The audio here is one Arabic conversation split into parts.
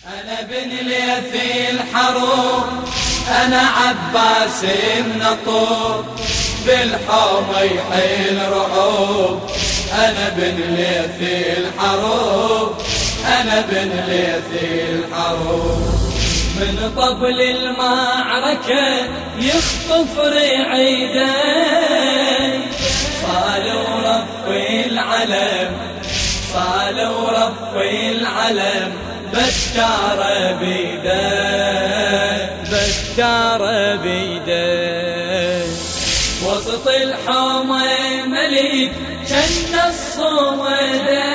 أنا بن ليث الحروب، أنا عباس النطور، بالحوم يحيل رعوب. أنا بن ليث الحروب، أنا بن ليث الحروب. من طبل المعركة يخطف رعيده، صالوا رفي العلم، صالوا رفي العلم. بتار بيده، بتار بيده. وسط الحومة مليك جن الصومده،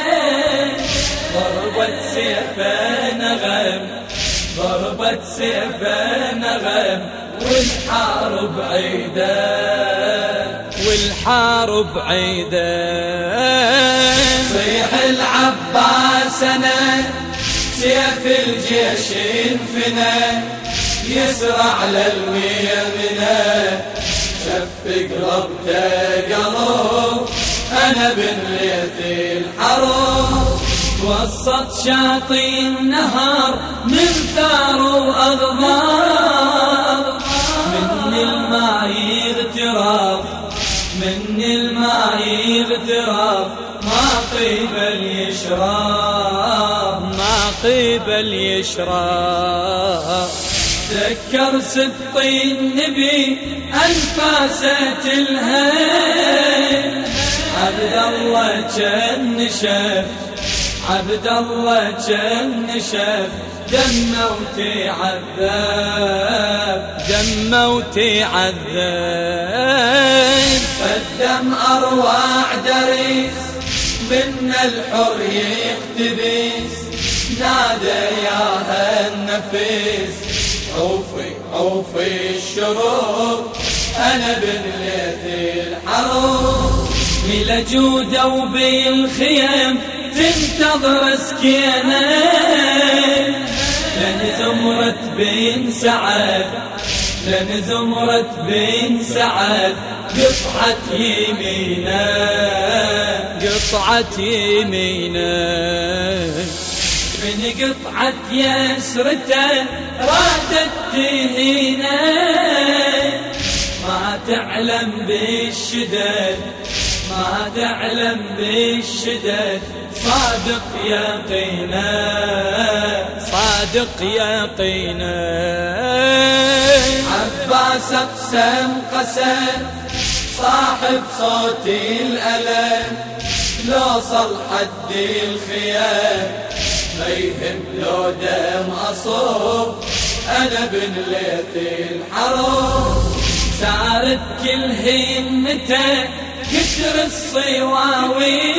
ضربت سيفه نغم، ضربت سيفه نغم. والحارب عيده، والحارب عيده. صيح العباس أنا سيف الجيش انفنى، يسرع للميمنة شفق ربته قلب. أنا بن ليث الحروب، وسط شاطئ النهار من ثار وأغبار. من الماء يغترف، من الماء يغترف. ما قبل يشرب، ما قبل يشرب. ذكر سبطي النبي أنفاسة الهيل. عبد الله كان نشف، عبد الله كان نشف. دمه وتعذب، دمه وتعذب. الدم أروع دريس، من الحر يقتبس. نادى يا النفيس، عوفي عوفي الشروق. أنا بن ليث الحروب. إلى جودة وبالخيم تنتظر سكينة، لن زمرة بن سعد، لن زمرة بن سعد. قطعة يمينه، قطعة يمينه. من قطعة يسرته رادت تهينه. ما تعلم بالشدد، ما تعلم بالشدد. صادق يقينا، صادق يقينا. عباس اقسم قسم، صاحب صوت الألم. لو صل حد الخيام ما يهم لو دم أصوب. أنا بن ليث الحروب. سارت كل همته كتر الصواوي،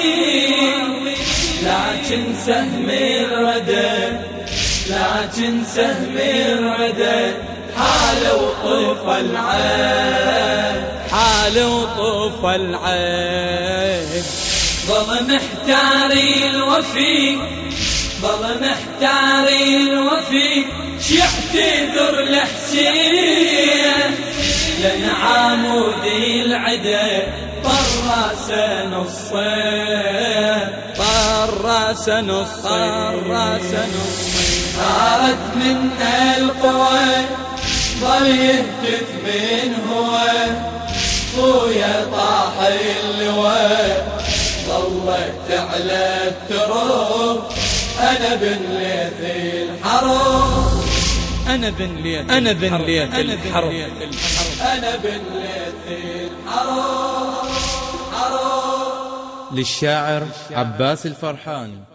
لكن سهم الردى، لكن سهم الردى. حال وطوف العين، حال وطوف العين. ظل محتاري الوفي، ظل محتاري الوفي. شيعتذر لحسين، لن عمودي العدا. طراس نصين، طراس نصين، طراس نصين. صارت منا القوى، ظل يهتف من هو. خويا طاح اللواء، ظلت على التروب. أنا بن ليث الحروب. أنا بن ليث، أنا بن ليث الحروب. أنا بن ليث الحروب. للشاعر عباس الفرحان.